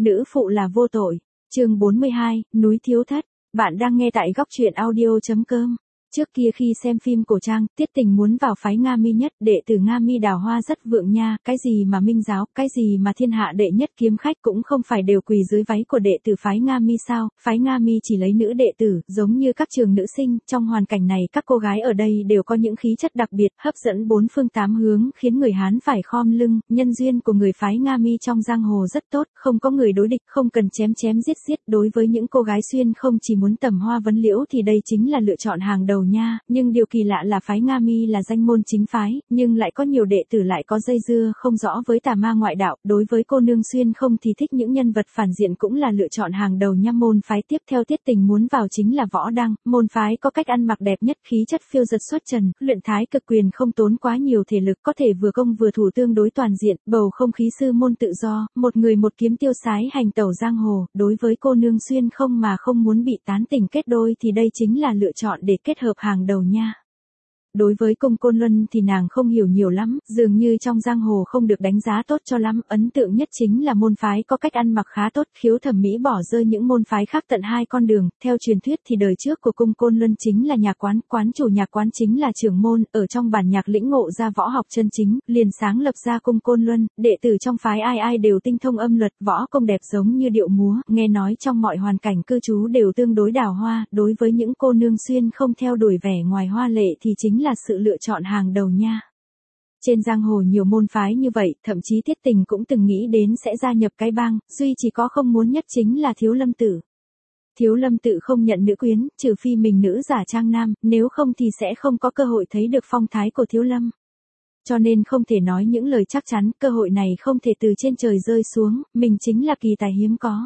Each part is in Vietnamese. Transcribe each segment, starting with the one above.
nữ phụ là vô tội. Chương 42, núi thiếu thất. Bạn đang nghe tại góc truyện audio.com. Trước kia khi xem phim cổ trang, Tiết Tình muốn vào phái Nga Mi nhất, đệ tử Nga Mi đào hoa rất vượng nha, cái gì mà minh giáo, cái gì mà thiên hạ đệ nhất kiếm khách cũng không phải đều quỳ dưới váy của đệ tử phái Nga Mi sao? Phái Nga Mi chỉ lấy nữ đệ tử, giống như các trường nữ sinh, trong hoàn cảnh này các cô gái ở đây đều có những khí chất đặc biệt, hấp dẫn bốn phương tám hướng, khiến người Hán phải khom lưng. Nhân duyên của người phái Nga Mi trong giang hồ rất tốt, không có người đối địch, không cần chém giết. Đối với những cô gái xuyên không chỉ muốn tầm hoa vấn liễu thì đây chính là lựa chọn hàng đầu nha, nhưng điều kỳ lạ là phái Nga Mi là danh môn chính phái, nhưng lại có nhiều đệ tử lại có dây dưa không rõ với tà ma ngoại đạo, đối với cô nương xuyên không thì thích những nhân vật phản diện cũng là lựa chọn hàng đầu nha. Môn phái tiếp theo Tiết Tình muốn vào chính là Võ Đăng, môn phái có cách ăn mặc đẹp nhất, khí chất phiêu dật xuất trần, luyện thái cực quyền không tốn quá nhiều thể lực, có thể vừa công vừa thủ tương đối toàn diện, bầu không khí sư môn tự do, một người một kiếm tiêu sái hành tẩu giang hồ. Đối với cô nương xuyên không mà không muốn bị tán tỉnh kết đôi thì đây chính là lựa chọn để kết hợp hàng đầu nha. Đối với Cung Côn Luân thì nàng không hiểu nhiều lắm, dường như trong giang hồ không được đánh giá tốt cho lắm, ấn tượng nhất chính là môn phái có cách ăn mặc khá tốt, khiếu thẩm mỹ bỏ rơi những môn phái khác tận hai con đường. Theo truyền thuyết thì đời trước của Cung Côn Luân chính là nhạc quán, quán chủ nhạc quán chính là trưởng môn, ở trong bản nhạc lĩnh ngộ ra võ học chân chính, liền sáng lập ra Cung Côn Luân, đệ tử trong phái ai ai đều tinh thông âm luật, võ công đẹp giống như điệu múa, nghe nói trong mọi hoàn cảnh cư trú đều tương đối đào hoa. Đối với những cô nương xuyên không theo đuổi vẻ ngoài hoa lệ thì chính là sự lựa chọn hàng đầu nha. Trên giang hồ nhiều môn phái như vậy, thậm chí Tiết Tình cũng từng nghĩ đến sẽ gia nhập cái bang, duy chỉ có không muốn nhất chính là Thiếu Lâm Tự. Thiếu Lâm Tự không nhận nữ quyến, trừ phi mình nữ giả trang nam, nếu không thì sẽ không có cơ hội thấy được phong thái của Thiếu Lâm. Cho nên không thể nói những lời chắc chắn, cơ hội này không thể từ trên trời rơi xuống, mình chính là kỳ tài hiếm có.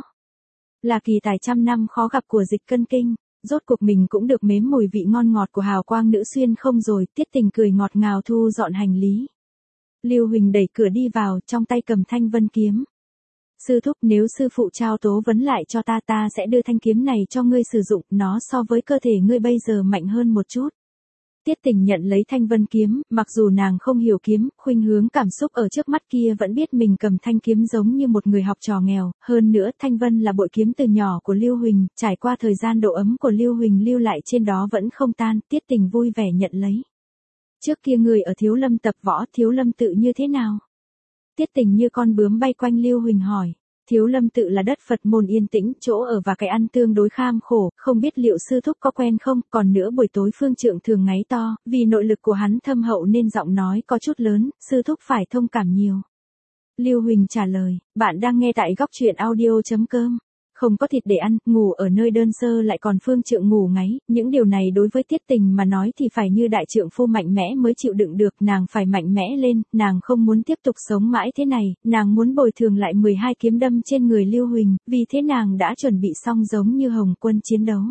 Là kỳ tài trăm năm khó gặp của Dịch Cân Kinh. Rốt cuộc mình cũng được nếm mùi vị ngon ngọt của hào quang nữ xuyên không rồi. Tiết Tình cười ngọt ngào thu dọn hành lý. Lưu Huỳnh đẩy cửa đi vào, trong tay cầm thanh vân kiếm. Sư thúc, nếu sư phụ trao tố vấn lại cho ta sẽ đưa thanh kiếm này cho ngươi sử dụng, nó so với cơ thể ngươi bây giờ mạnh hơn một chút. Tiết Tình nhận lấy thanh vân kiếm, mặc dù nàng không hiểu kiếm, khuynh hướng cảm xúc ở trước mắt kia vẫn biết mình cầm thanh kiếm giống như một người học trò nghèo, hơn nữa thanh vân là bội kiếm từ nhỏ của Lưu Huỳnh, trải qua thời gian độ ấm của Lưu Huỳnh lưu lại trên đó vẫn không tan. Tiết Tình vui vẻ nhận lấy. Trước kia người ở Thiếu Lâm tập võ, Thiếu Lâm Tự như thế nào? Tiết Tình như con bướm bay quanh Lưu Huỳnh hỏi. Thiếu Lâm Tự là đất Phật môn yên tĩnh, chỗ ở và cái ăn tương đối kham khổ, không biết liệu sư thúc có quen không, còn nữa buổi tối Phương Trượng thường ngáy to, vì nội lực của hắn thâm hậu nên giọng nói có chút lớn, sư thúc phải thông cảm nhiều. Lưu Huỳnh trả lời, bạn đang nghe tại góc truyện audio.com. Không có thịt để ăn, ngủ ở nơi đơn sơ lại còn Phương Trượng ngủ ngáy, những điều này đối với Tiết Tình mà nói thì phải như đại trượng phu mạnh mẽ mới chịu đựng được, nàng phải mạnh mẽ lên, nàng không muốn tiếp tục sống mãi thế này, nàng muốn bồi thường lại 12 kiếm đâm trên người Lưu Huỳnh, vì thế nàng đã chuẩn bị xong giống như Hồng Quân chiến đấu.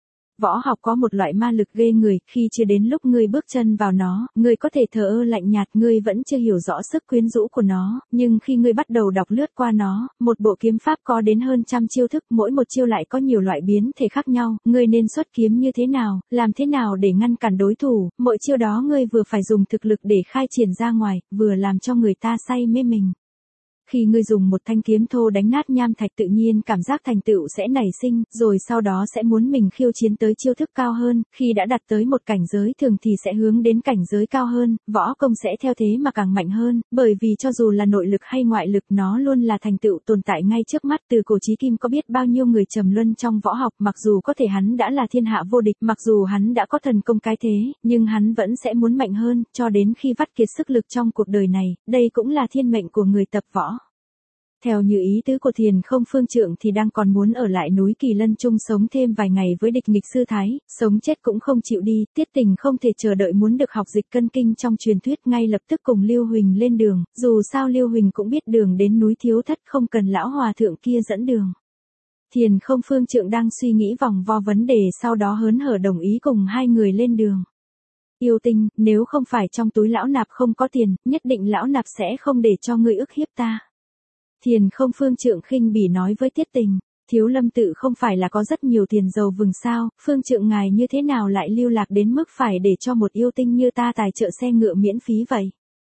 Võ học có một loại ma lực ghê người, khi chưa đến lúc ngươi bước chân vào nó, ngươi có thể thờ ơ lạnh nhạt, ngươi vẫn chưa hiểu rõ sức quyến rũ của nó, nhưng khi ngươi bắt đầu đọc lướt qua nó, một bộ kiếm pháp có đến hơn trăm chiêu thức, mỗi một chiêu lại có nhiều loại biến thể khác nhau, ngươi nên xuất kiếm như thế nào, làm thế nào để ngăn cản đối thủ, mỗi chiêu đó ngươi vừa phải dùng thực lực để khai triển ra ngoài, vừa làm cho người ta say mê mình. Khi ngươi dùng một thanh kiếm thô đánh nát nham thạch tự nhiên cảm giác thành tựu sẽ nảy sinh, rồi sau đó sẽ muốn mình khiêu chiến tới chiêu thức cao hơn, khi đã đạt tới một cảnh giới thường thì sẽ hướng đến cảnh giới cao hơn, võ công sẽ theo thế mà càng mạnh hơn, bởi vì cho dù là nội lực hay ngoại lực nó luôn là thành tựu tồn tại ngay trước mắt. Từ cổ chí kim có biết bao nhiêu người trầm luân trong võ học, mặc dù có thể hắn đã là thiên hạ vô địch, mặc dù hắn đã có thần công cái thế, nhưng hắn vẫn sẽ muốn mạnh hơn, cho đến khi vắt kiệt sức lực trong cuộc đời này, đây cũng là thiên mệnh của người tập võ. Theo như ý tứ của Thiền Không, Phương Trượng thì đang còn muốn ở lại núi Kỳ Lân chung sống thêm vài ngày với địch nghịch sư thái, sống chết cũng không chịu đi. Tiết Tình không thể chờ đợi muốn được học Dịch Cân Kinh trong truyền thuyết, ngay lập tức cùng Lưu Huỳnh lên đường, dù sao Lưu Huỳnh cũng biết đường đến núi Thiếu Thất, không cần lão hòa thượng kia dẫn đường. Thiền Không, Phương Trượng đang suy nghĩ vòng vo vấn đề, sau đó hớn hở đồng ý cùng hai người lên đường. Yêu Tinh, nếu không phải trong túi lão nạp không có tiền, nhất định lão nạp sẽ không để cho ngươi ức hiếp ta. Thiền Không, Phương Trượng khinh bỉ nói với Tiết Tình, Thiếu Lâm Tự không phải là có rất nhiều tiền giàu vừng sao, Phương Trượng ngài như thế nào lại lưu lạc đến mức phải để cho một yêu tinh như ta tài trợ xe ngựa miễn phí vậy?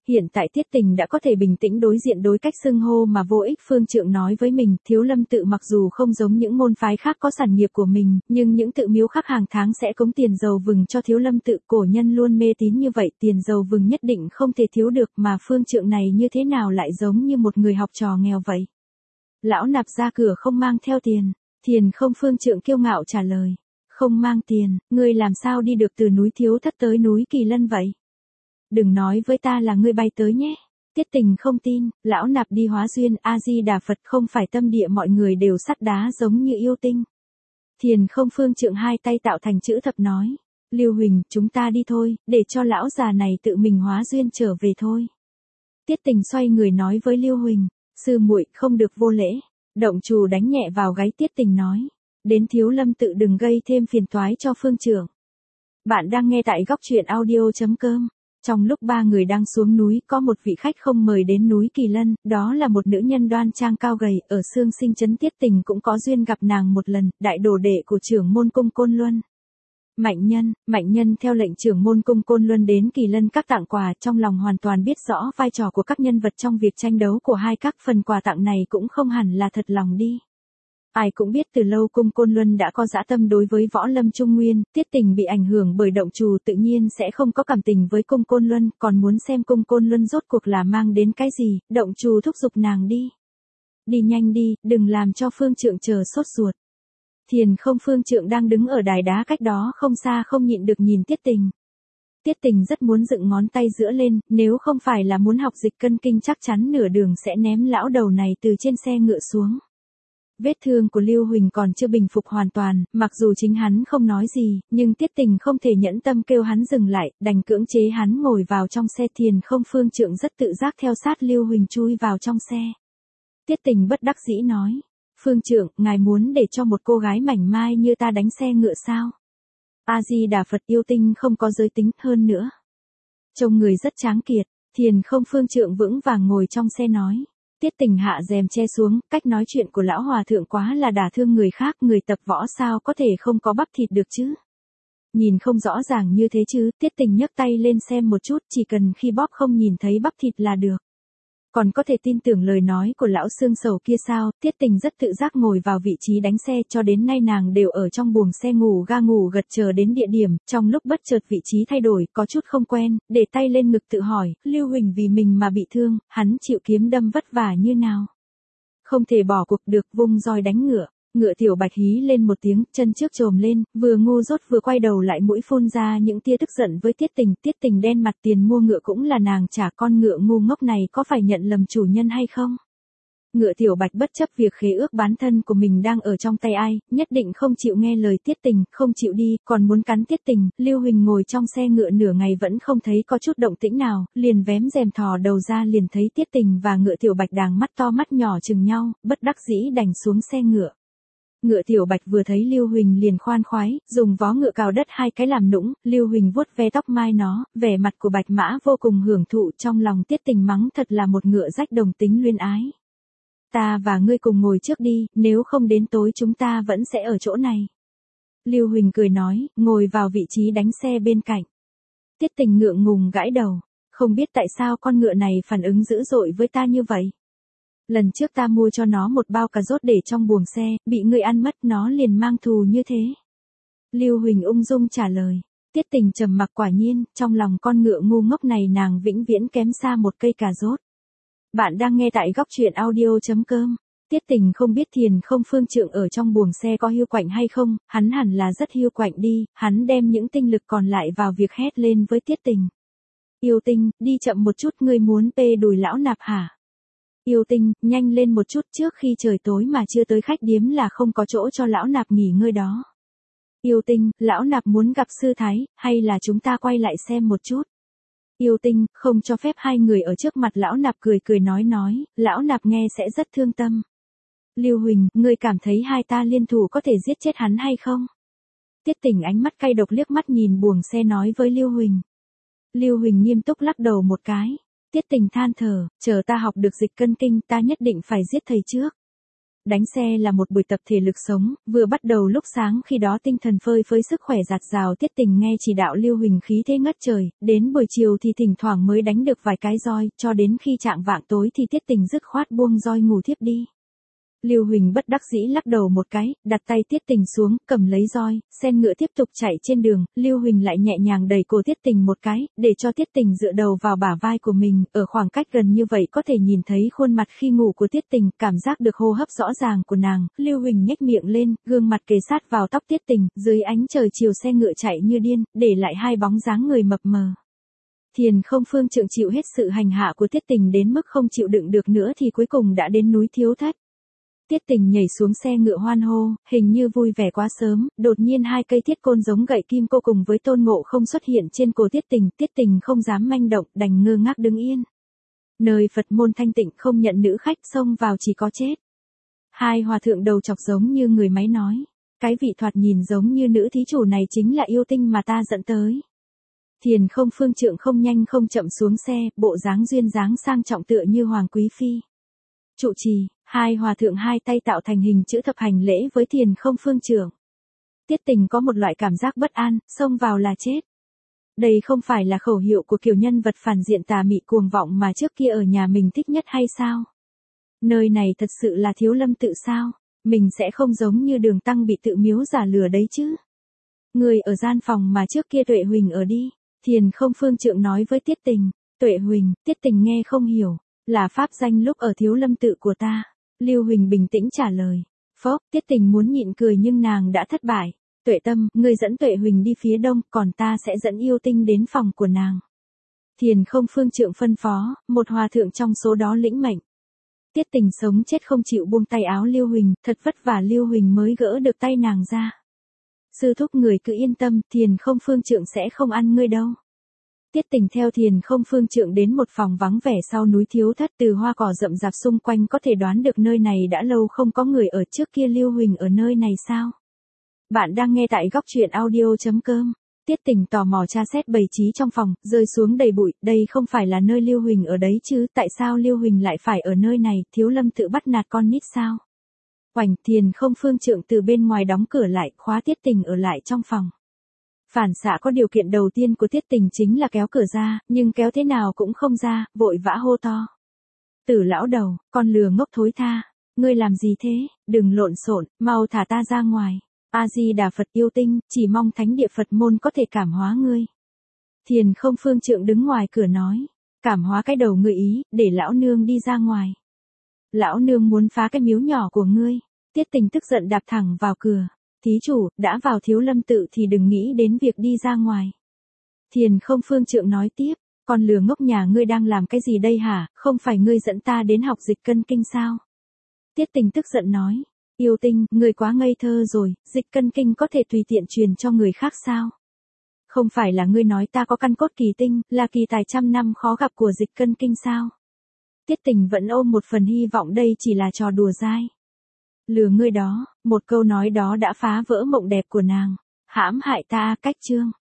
Hiện tại Tiết Tình đã có thể bình tĩnh đối diện đối cách xưng hô mà vô ích Phương Trượng nói với mình, Thiếu Lâm tự mặc dù không giống những môn phái khác có sản nghiệp của mình, nhưng những tự miếu khác hàng tháng sẽ cống tiền dầu vừng cho Thiếu Lâm tự, cổ nhân luôn mê tín như vậy, tiền dầu vừng nhất định không thể thiếu được, mà Phương Trượng này như thế nào lại giống như một người học trò nghèo vậy. Lão nạp ra cửa không mang theo tiền. Thiền Không Phương Trượng kiêu ngạo trả lời. Không mang tiền, ngươi làm sao đi được từ núi Thiếu Thất tới núi Kỳ Lân vậy? Đừng nói với ta là ngươi bay tới nhé. Tiết Tình không tin, lão nạp đi hóa duyên, A-di-đà Phật, không phải tâm địa mọi người đều sắt đá giống như yêu tinh. Thiền Không Phương Trượng hai tay tạo thành chữ thập nói. Lưu Huỳnh, chúng ta đi thôi, để cho lão già này tự mình hóa duyên trở về thôi. Tiết Tình xoay người nói với Lưu Huỳnh, sư muội không được vô lễ. Động Trù đánh nhẹ vào gáy Tiết Tình nói. Đến Thiếu Lâm tự đừng gây thêm phiền toái cho Phương Trượng. Bạn đang nghe tại góc truyện audio.com. Trong lúc ba người đang xuống núi, có một vị khách không mời đến núi Kỳ Lân, đó là một nữ nhân đoan trang cao gầy, ở Xương Sinh trấn Tiết Tình cũng có duyên gặp nàng một lần, đại đồ đệ của trưởng môn cung Côn Luân. Mạnh nhân theo lệnh trưởng môn cung Côn Luân đến Kỳ Lân các tặng quà, trong lòng hoàn toàn biết rõ vai trò của các nhân vật trong việc tranh đấu của hai các, phần quà tặng này cũng không hẳn là thật lòng đi. Ai cũng biết từ lâu cung Côn Luân đã có dã tâm đối với võ lâm Trung Nguyên, Tiết Tình bị ảnh hưởng bởi Động Trù tự nhiên sẽ không có cảm tình với cung Côn Luân, còn muốn xem cung Côn Luân rốt cuộc là mang đến cái gì, Động Trù thúc giục nàng đi. Đi nhanh đi, đừng làm cho Phương Trượng chờ sốt ruột. Thiền Không Phương Trượng đang đứng ở đài đá cách đó không xa không nhịn được nhìn Tiết Tình. Tiết Tình rất muốn dựng ngón tay giữa lên, nếu không phải là muốn học dịch cân kinh chắc chắn nửa đường sẽ ném lão đầu này từ trên xe ngựa xuống. Vết thương của Lưu Huỳnh còn chưa bình phục hoàn toàn, mặc dù chính hắn không nói gì, nhưng Tiết Tình không thể nhẫn tâm kêu hắn dừng lại, đành cưỡng chế hắn ngồi vào trong xe. Thiền Không Phương Trượng rất tự giác theo sát Lưu Huỳnh chui vào trong xe. Tiết Tình bất đắc dĩ nói, Phương Trượng, ngài muốn để cho một cô gái mảnh mai như ta đánh xe ngựa sao? A-di-đà Phật, yêu tinh không có giới tính, hơn nữa trông người rất tráng kiệt. Thiền Không Phương Trượng vững vàng ngồi trong xe nói. Tiết Tình hạ rèm che xuống, cách nói chuyện của lão hòa thượng quá là đả thương người khác, người tập võ sao có thể không có bắp thịt được chứ? Nhìn không rõ ràng như thế chứ? Tiết Tình nhấc tay lên xem một chút, chỉ cần khi bóp không nhìn thấy bắp thịt là được. Còn có thể tin tưởng lời nói của lão xương sầu kia sao? Tiết Tình rất tự giác ngồi vào vị trí đánh xe, cho đến nay nàng đều ở trong buồng xe ngủ ga ngủ gật chờ đến địa điểm, trong lúc bất chợt vị trí thay đổi, có chút không quen, để tay lên ngực tự hỏi, Lưu Huỳnh vì mình mà bị thương, hắn chịu kiếm đâm vất vả như nào? Không thể bỏ cuộc được, vung roi đánh ngựa. Ngựa Tiểu Bạch hí lên một tiếng, chân trước trồm lên, vừa ngu dốt vừa quay đầu lại mũi phun ra những tia tức giận với Tiết Tình. Tiết Tình đen mặt, tiền mua ngựa cũng là nàng trả, con ngựa ngu ngốc này có phải nhận lầm chủ nhân hay không? Ngựa Tiểu Bạch bất chấp việc khế ước bán thân của mình đang ở trong tay ai, nhất định không chịu nghe lời Tiết Tình, không chịu đi, còn muốn cắn Tiết Tình. Lưu Huỳnh ngồi trong xe ngựa nửa ngày vẫn không thấy có chút động tĩnh nào, liền vém rèm thò đầu ra liền thấy Tiết Tình và ngựa Tiểu Bạch đang mắt to mắt nhỏ chừng nhau, bất đắc dĩ đành xuống xe ngựa. Ngựa Tiểu Bạch vừa thấy Lưu Huỳnh liền khoan khoái, dùng vó ngựa cào đất hai cái làm nũng, Lưu Huỳnh vuốt ve tóc mai nó, vẻ mặt của Bạch Mã vô cùng hưởng thụ, trong lòng Tiết Tình mắng thật là một ngựa rách đồng tính luyên ái. Ta và ngươi cùng ngồi trước đi, nếu không đến tối chúng ta vẫn sẽ ở chỗ này. Lưu Huỳnh cười nói, ngồi vào vị trí đánh xe bên cạnh. Tiết Tình ngượng ngùng gãi đầu, không biết tại sao con ngựa này phản ứng dữ dội với ta như vậy. Lần trước ta mua cho nó một bao cà rốt để trong buồng xe, bị ngươi ăn mất, nó liền mang thù như thế. Lưu Huỳnh ung dung trả lời. Tiết Tình trầm mặc, quả nhiên, trong lòng con ngựa ngu ngốc này nàng vĩnh viễn kém xa một cây cà rốt. Bạn đang nghe tại góc truyện audio.com. Tiết Tình không biết Thiền Không Phương Trượng ở trong buồng xe có hiu quạnh hay không, hắn hẳn là rất hiu quạnh đi, hắn đem những tinh lực còn lại vào việc hét lên với Tiết Tình. Yêu tinh, đi chậm một chút, ngươi muốn pê đùi lão nạp hả? Yêu tinh, nhanh lên một chút, trước khi trời tối mà chưa tới khách điếm là không có chỗ cho lão nạp nghỉ ngơi đó. Yêu tinh, lão nạp muốn gặp sư thái, hay là chúng ta quay lại xem một chút. Yêu tinh, không cho phép hai người ở trước mặt lão nạp, cười cười nói, lão nạp nghe sẽ rất thương tâm. Lưu Huỳnh, ngươi cảm thấy hai ta liên thủ có thể giết chết hắn hay không? Tiết Tình ánh mắt cay độc liếc mắt nhìn buồng xe nói với Lưu Huỳnh. Lưu Huỳnh nghiêm túc lắc đầu một cái. Tiết Tình than thở, chờ ta học được dịch cân kinh ta nhất định phải giết thầy trước. đánh xe là một buổi tập thể lực sống, vừa bắt đầu lúc sáng khi đó tinh thần phơi phới sức khỏe dạt dào Tiết Tình nghe chỉ đạo Lưu Huỳnh khí thế ngất trời, đến buổi chiều thì thỉnh thoảng mới đánh được vài cái roi, cho đến khi chạng vạng tối thì Tiết Tình dứt khoát buông roi ngủ thiếp đi. Lưu Huỳnh bất đắc dĩ lắc đầu một cái, đặt tay Tiết Tình xuống, cầm lấy roi, sen ngựa tiếp tục chạy trên đường, Lưu Huỳnh lại nhẹ nhàng đẩy cổ Tiết Tình một cái, để cho Tiết Tình dựa đầu vào bả vai của mình, ở khoảng cách gần như vậy có thể nhìn thấy khuôn mặt khi ngủ của Tiết Tình, cảm giác được hô hấp rõ ràng của nàng, Lưu Huỳnh nhếch miệng lên, gương mặt kề sát vào tóc Tiết Tình, dưới ánh trời chiều xe ngựa chạy như điên, để lại hai bóng dáng người mập mờ. Thiền Không Phương Trượng chịu hết sự hành hạ của Tiết Tình đến mức không chịu đựng được nữa thì cuối cùng đã đến núi Thiếu Thất. Tiết Tình nhảy xuống xe ngựa hoan hô, hình như vui vẻ quá sớm, đột nhiên hai cây thiết côn giống gậy kim cô cùng với Tôn Ngộ Không xuất hiện trên cổ Tiết Tình không dám manh động, đành ngơ ngác đứng yên. Nơi Phật môn thanh tịnh không nhận nữ khách, xông vào chỉ có chết. Hai hòa thượng đầu chọc giống như người máy nói, cái vị thoạt nhìn giống như nữ thí chủ này chính là yêu tinh mà ta dẫn tới. Thiền Không Phương Trượng không nhanh không chậm xuống xe, bộ dáng duyên dáng sang trọng tựa như hoàng quý phi. Trụ trì, hai hòa thượng hai tay tạo thành hình chữ thập hành lễ với Thiền Không Phương Trượng. Tiết Tình có một loại cảm giác bất an, xông vào là chết. Đây không phải là khẩu hiệu của kiểu nhân vật phản diện tà mị cuồng vọng mà trước kia ở nhà mình thích nhất hay sao? Nơi này thật sự là Thiếu Lâm tự sao? Mình sẽ không giống như Đường Tăng bị tự miếu giả lừa đấy chứ? Người ở gian phòng mà trước kia Tuệ Huỳnh ở đi. Thiền Không Phương Trượng nói với Tiết Tình. Tuệ Huỳnh, Tiết Tình nghe không hiểu. Là pháp danh lúc ở Thiếu Lâm tự của ta. Lưu Huỳnh bình tĩnh trả lời. Phốc, Tiết Tình muốn nhịn cười nhưng nàng đã thất bại. Tuệ Tâm, ngươi dẫn Tuệ Huỳnh đi phía đông, còn ta sẽ dẫn yêu tinh đến phòng của nàng. Thiền Không Phương Trượng phân phó, một hòa thượng trong số đó lĩnh mệnh. Tiết Tình sống chết không chịu buông tay áo Lưu Huỳnh, thật vất vả Lưu Huỳnh mới gỡ được tay nàng ra. Sư thúc người cứ yên tâm, Thiền Không Phương Trượng sẽ không ăn ngươi đâu. Tiết Tình theo Thiền Không Phương Trượng đến một phòng vắng vẻ sau núi Thiếu Thất, từ hoa cỏ rậm rạp xung quanh có thể đoán được nơi này đã lâu không có người ở, trước kia Lưu Huỳnh ở nơi này sao? Bạn đang nghe tại góc truyện audio.com. Tiết Tình tò mò tra xét bày trí trong phòng, rơi xuống đầy bụi, đây không phải là nơi Lưu Huỳnh ở đấy chứ, tại sao Lưu Huỳnh lại phải ở nơi này, Thiếu Lâm tự bắt nạt con nít sao? Oành, Thiền Không Phương Trượng từ bên ngoài đóng cửa lại, khóa Tiết Tình ở lại trong phòng. Phản xạ có điều kiện đầu tiên của Tiết Tình chính là kéo cửa ra, nhưng kéo thế nào cũng không ra, vội vã hô to. Tử lão đầu, con lừa ngốc thối tha, ngươi làm gì thế, đừng lộn xộn, mau thả ta ra ngoài. A-di-đà Phật yêu tinh, chỉ mong thánh địa Phật môn có thể cảm hóa ngươi. Thiền Không Phương Trượng đứng ngoài cửa nói, cảm hóa cái đầu ngươi ý, để lão nương đi ra ngoài. Lão nương muốn phá cái miếu nhỏ của ngươi. Tiết Tình tức giận đạp thẳng vào cửa. Thí chủ, đã vào Thiếu Lâm tự thì đừng nghĩ đến việc đi ra ngoài. Thiền Không Phương Trượng nói tiếp, con lừa ngốc nhà ngươi đang làm cái gì đây hả, không phải ngươi dẫn ta đến học dịch cân kinh sao? Tiết Tình tức giận nói, yêu tinh, ngươi quá ngây thơ rồi, dịch cân kinh có thể tùy tiện truyền cho người khác sao? Không phải là ngươi nói ta có căn cốt kỳ tinh, là kỳ tài trăm năm khó gặp của dịch cân kinh sao? Tiết Tình vẫn ôm một phần hy vọng đây chỉ là trò đùa dai. Lừa ngươi đó, một câu nói đó đã phá vỡ mộng đẹp của nàng. Hãm hại ta, cách chương.